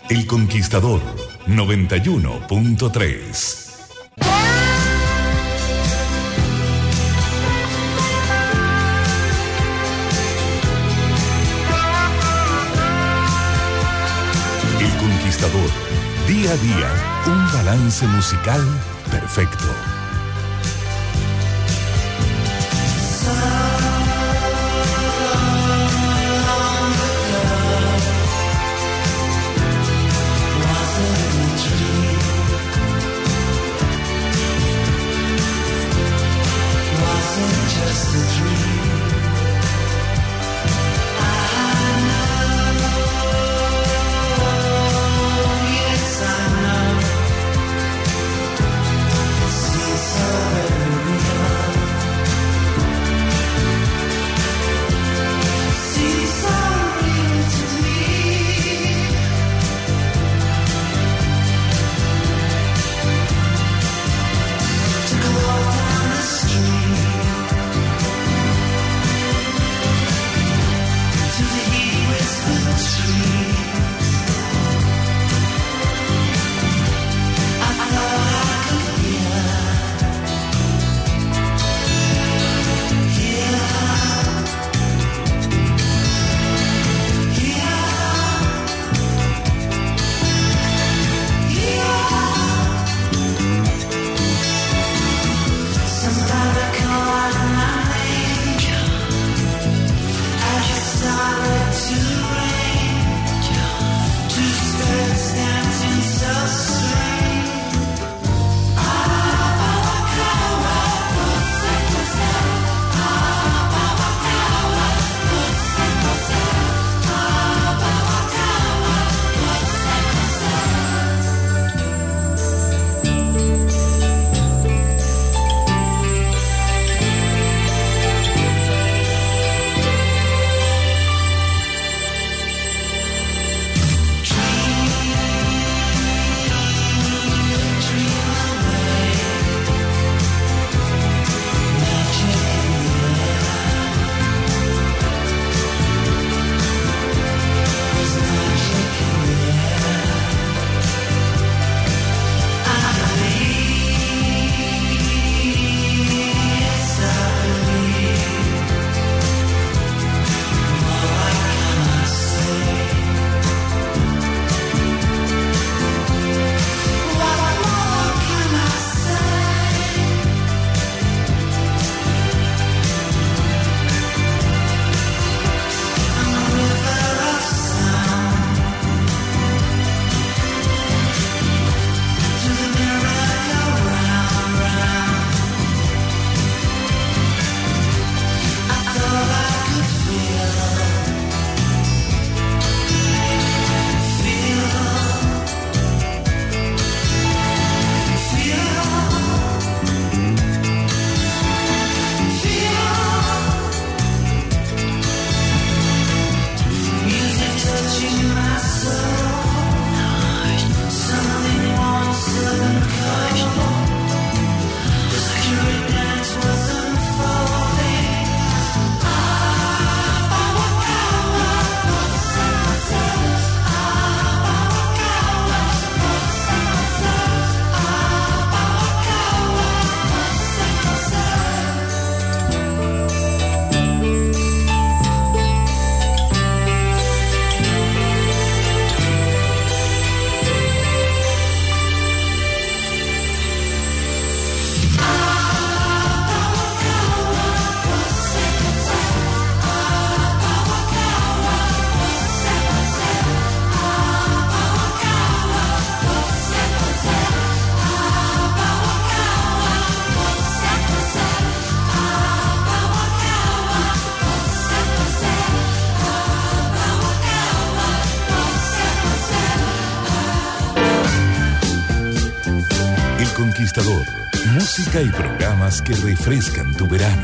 El Conquistador 91.3. El Conquistador, día a día, un balance musical perfecto. Conquistador, música y programas que refrescan tu verano.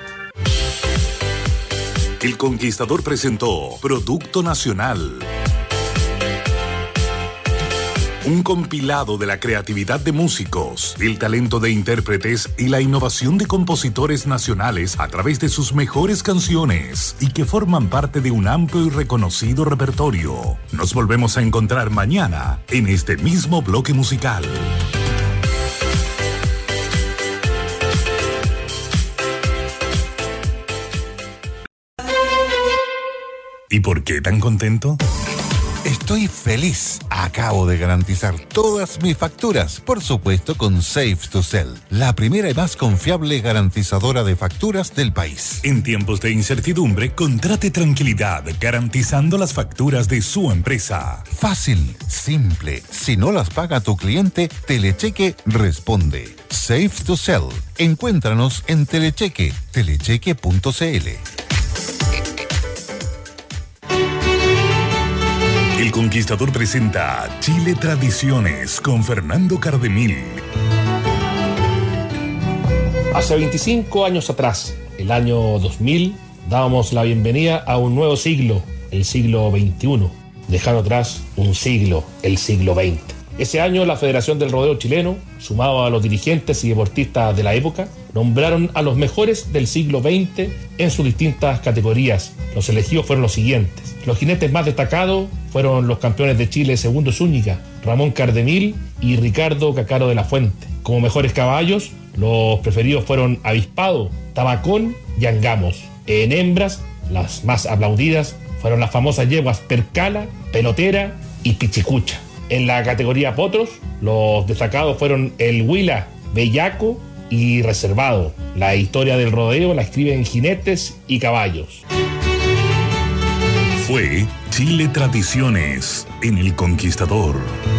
El Conquistador presentó Producto Nacional. Un compilado de la creatividad de músicos, el talento de intérpretes y la innovación de compositores nacionales a través de sus mejores canciones y que forman parte de un amplio y reconocido repertorio. Nos volvemos a encontrar mañana en este mismo bloque musical. ¿Y por qué tan contento? Estoy feliz. Acabo de garantizar todas mis facturas, por supuesto con Safe to Sell, la primera y más confiable garantizadora de facturas del país. En tiempos de incertidumbre, contrate tranquilidad garantizando las facturas de su empresa. Fácil, simple. Si no las paga tu cliente, Telecheque responde. Safe to Sell. Encuéntranos en Telecheque, telecheque.cl. El Conquistador presenta Chile Tradiciones con Fernando Cardemil. Hace 25 años atrás, el año 2000, dábamos la bienvenida a un nuevo siglo, el siglo XXI, dejando atrás un siglo, el siglo XX. Ese año la Federación del Rodeo Chileno, sumado a los dirigentes y deportistas de la época, nombraron a los mejores del siglo XX en sus distintas categorías. Los elegidos fueron los siguientes. Los jinetes más destacados fueron los campeones de Chile Segundo Zúñiga, Ramón Cardemil y Ricardo Cacaro de la Fuente. Como mejores caballos, los preferidos fueron Avispado, Tabacón y Angamos. En hembras, las más aplaudidas fueron las famosas yeguas Percala, Pelotera y Pichicucha. En la categoría potros, los destacados fueron el Huila, Bellaco y Reservado. La historia del rodeo la escriben jinetes y caballos. Fue Chile Tradiciones en El Conquistador.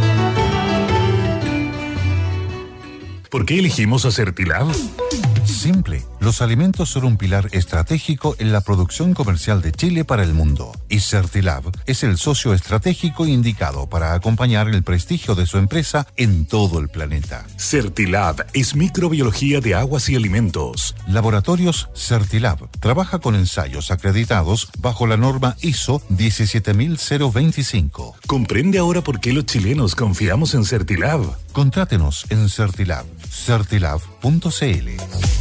¿Por qué elegimos a Certilab? Simple. Los alimentos son un pilar estratégico en la producción comercial de Chile para el mundo. Y Certilab es el socio estratégico indicado para acompañar el prestigio de su empresa en todo el planeta. Certilab es microbiología de aguas y alimentos. Laboratorios Certilab trabaja con ensayos acreditados bajo la norma ISO 17025. ¿Comprende ahora por qué los chilenos confiamos en Certilab? Contrátenos en Certilab, certilab.cl.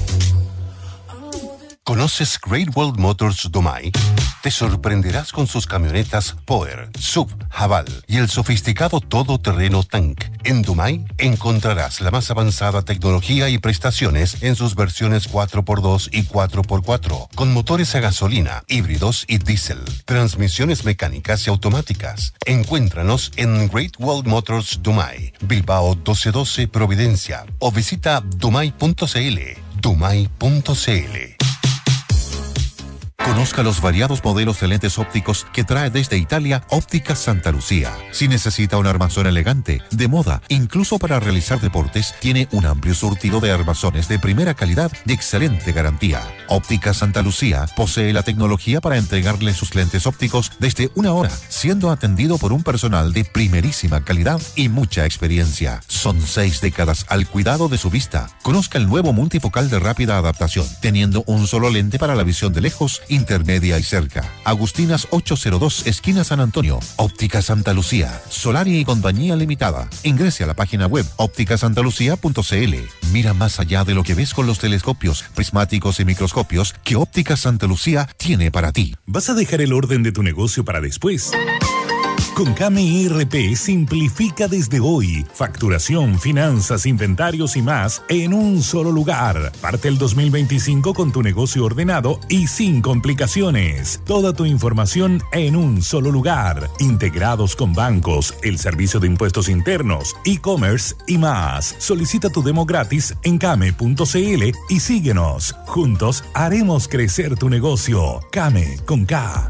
¿Conoces Great Wall Motors Dumai? Te sorprenderás con sus camionetas Power, Sub, Haval y el sofisticado todoterreno Tank. En Dumai encontrarás la más avanzada tecnología y prestaciones en sus versiones 4x2 y 4x4, con motores a gasolina, híbridos y diésel, transmisiones mecánicas y automáticas. Encuéntranos en Great Wall Motors Dumai, Bilbao 1212 Providencia, o visita dumai.cl, dumai.cl. Conozca los variados modelos de lentes ópticos que trae desde Italia Ópticas Santa Lucía. Si necesita un armazón elegante, de moda, incluso para realizar deportes, tiene un amplio surtido de armazones de primera calidad y excelente garantía. Ópticas Santa Lucía posee la tecnología para entregarle sus lentes ópticos desde una hora, siendo atendido por un personal de primerísima calidad y mucha experiencia. Son 6 décadas al cuidado de su vista. Conozca el nuevo multifocal de rápida adaptación, teniendo un solo lente para la visión de lejos, intermedia y cerca. Agustinas 802, esquina San Antonio. Óptica Santa Lucía, Solari y Compañía Limitada. Ingrese a la página web ópticasantalucía.cl. Mira más allá de lo que ves con los telescopios, prismáticos y microscopios que Óptica Santa Lucía tiene para ti. ¿Vas a dejar el orden de tu negocio para después? Con Kame ERP simplifica desde hoy facturación, finanzas, inventarios y más en un solo lugar. Parte el 2025 con tu negocio ordenado y sin complicaciones. Toda tu información en un solo lugar. Integrados con bancos, el servicio de impuestos internos, e-commerce y más. Solicita tu demo gratis en kame.cl y síguenos. Juntos haremos crecer tu negocio. Kame con K.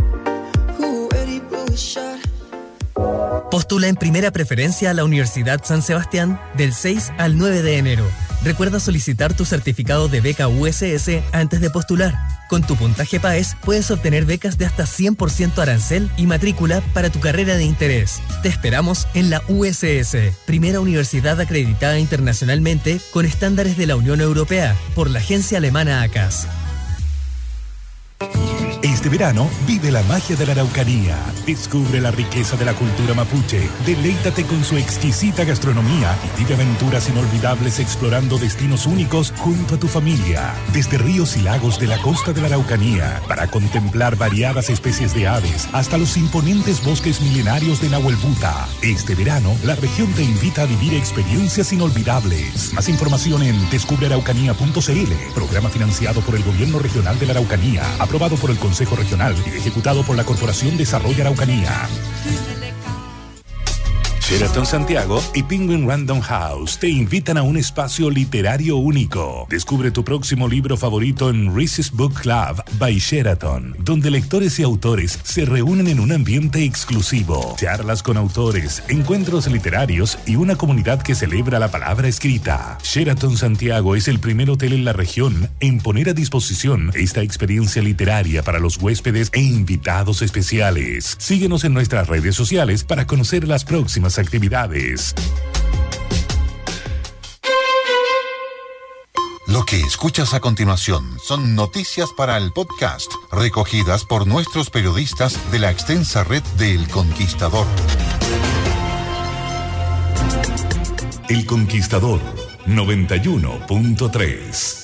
Postula en primera preferencia a la Universidad San Sebastián del 6 al 9 de enero. Recuerda solicitar tu certificado de beca USS antes de postular. Con tu puntaje PAES puedes obtener becas de hasta 100% arancel y matrícula para tu carrera de interés. Te esperamos en la USS, primera universidad acreditada internacionalmente con estándares de la Unión Europea por la agencia alemana ACAS. Este verano, vive la magia de la Araucanía. Descubre la riqueza de la cultura mapuche. Deleítate con su exquisita gastronomía y vive aventuras inolvidables explorando destinos únicos junto a tu familia. Desde ríos y lagos de la costa de la Araucanía, para contemplar variadas especies de aves, hasta los imponentes bosques milenarios de Nahuelbuta. Este verano, la región te invita a vivir experiencias inolvidables. Más información en descubrearaucanía.cl. Programa financiado por el Gobierno Regional de la Araucanía, aprobado por el Consejo Regional y ejecutado por la Corporación Desarrollo Araucanía. Sheraton Santiago y Penguin Random House te invitan a un espacio literario único. Descubre tu próximo libro favorito en Reese's Book Club by Sheraton, donde lectores y autores se reúnen en un ambiente exclusivo. Charlas con autores, encuentros literarios y una comunidad que celebra la palabra escrita. Sheraton Santiago es el primer hotel en la región en poner a disposición esta experiencia literaria para los huéspedes e invitados especiales. Síguenos en nuestras redes sociales para conocer las próximas actividades. Lo que escuchas a continuación son noticias para el podcast, recogidas por nuestros periodistas de la extensa red de El Conquistador. El Conquistador 91.3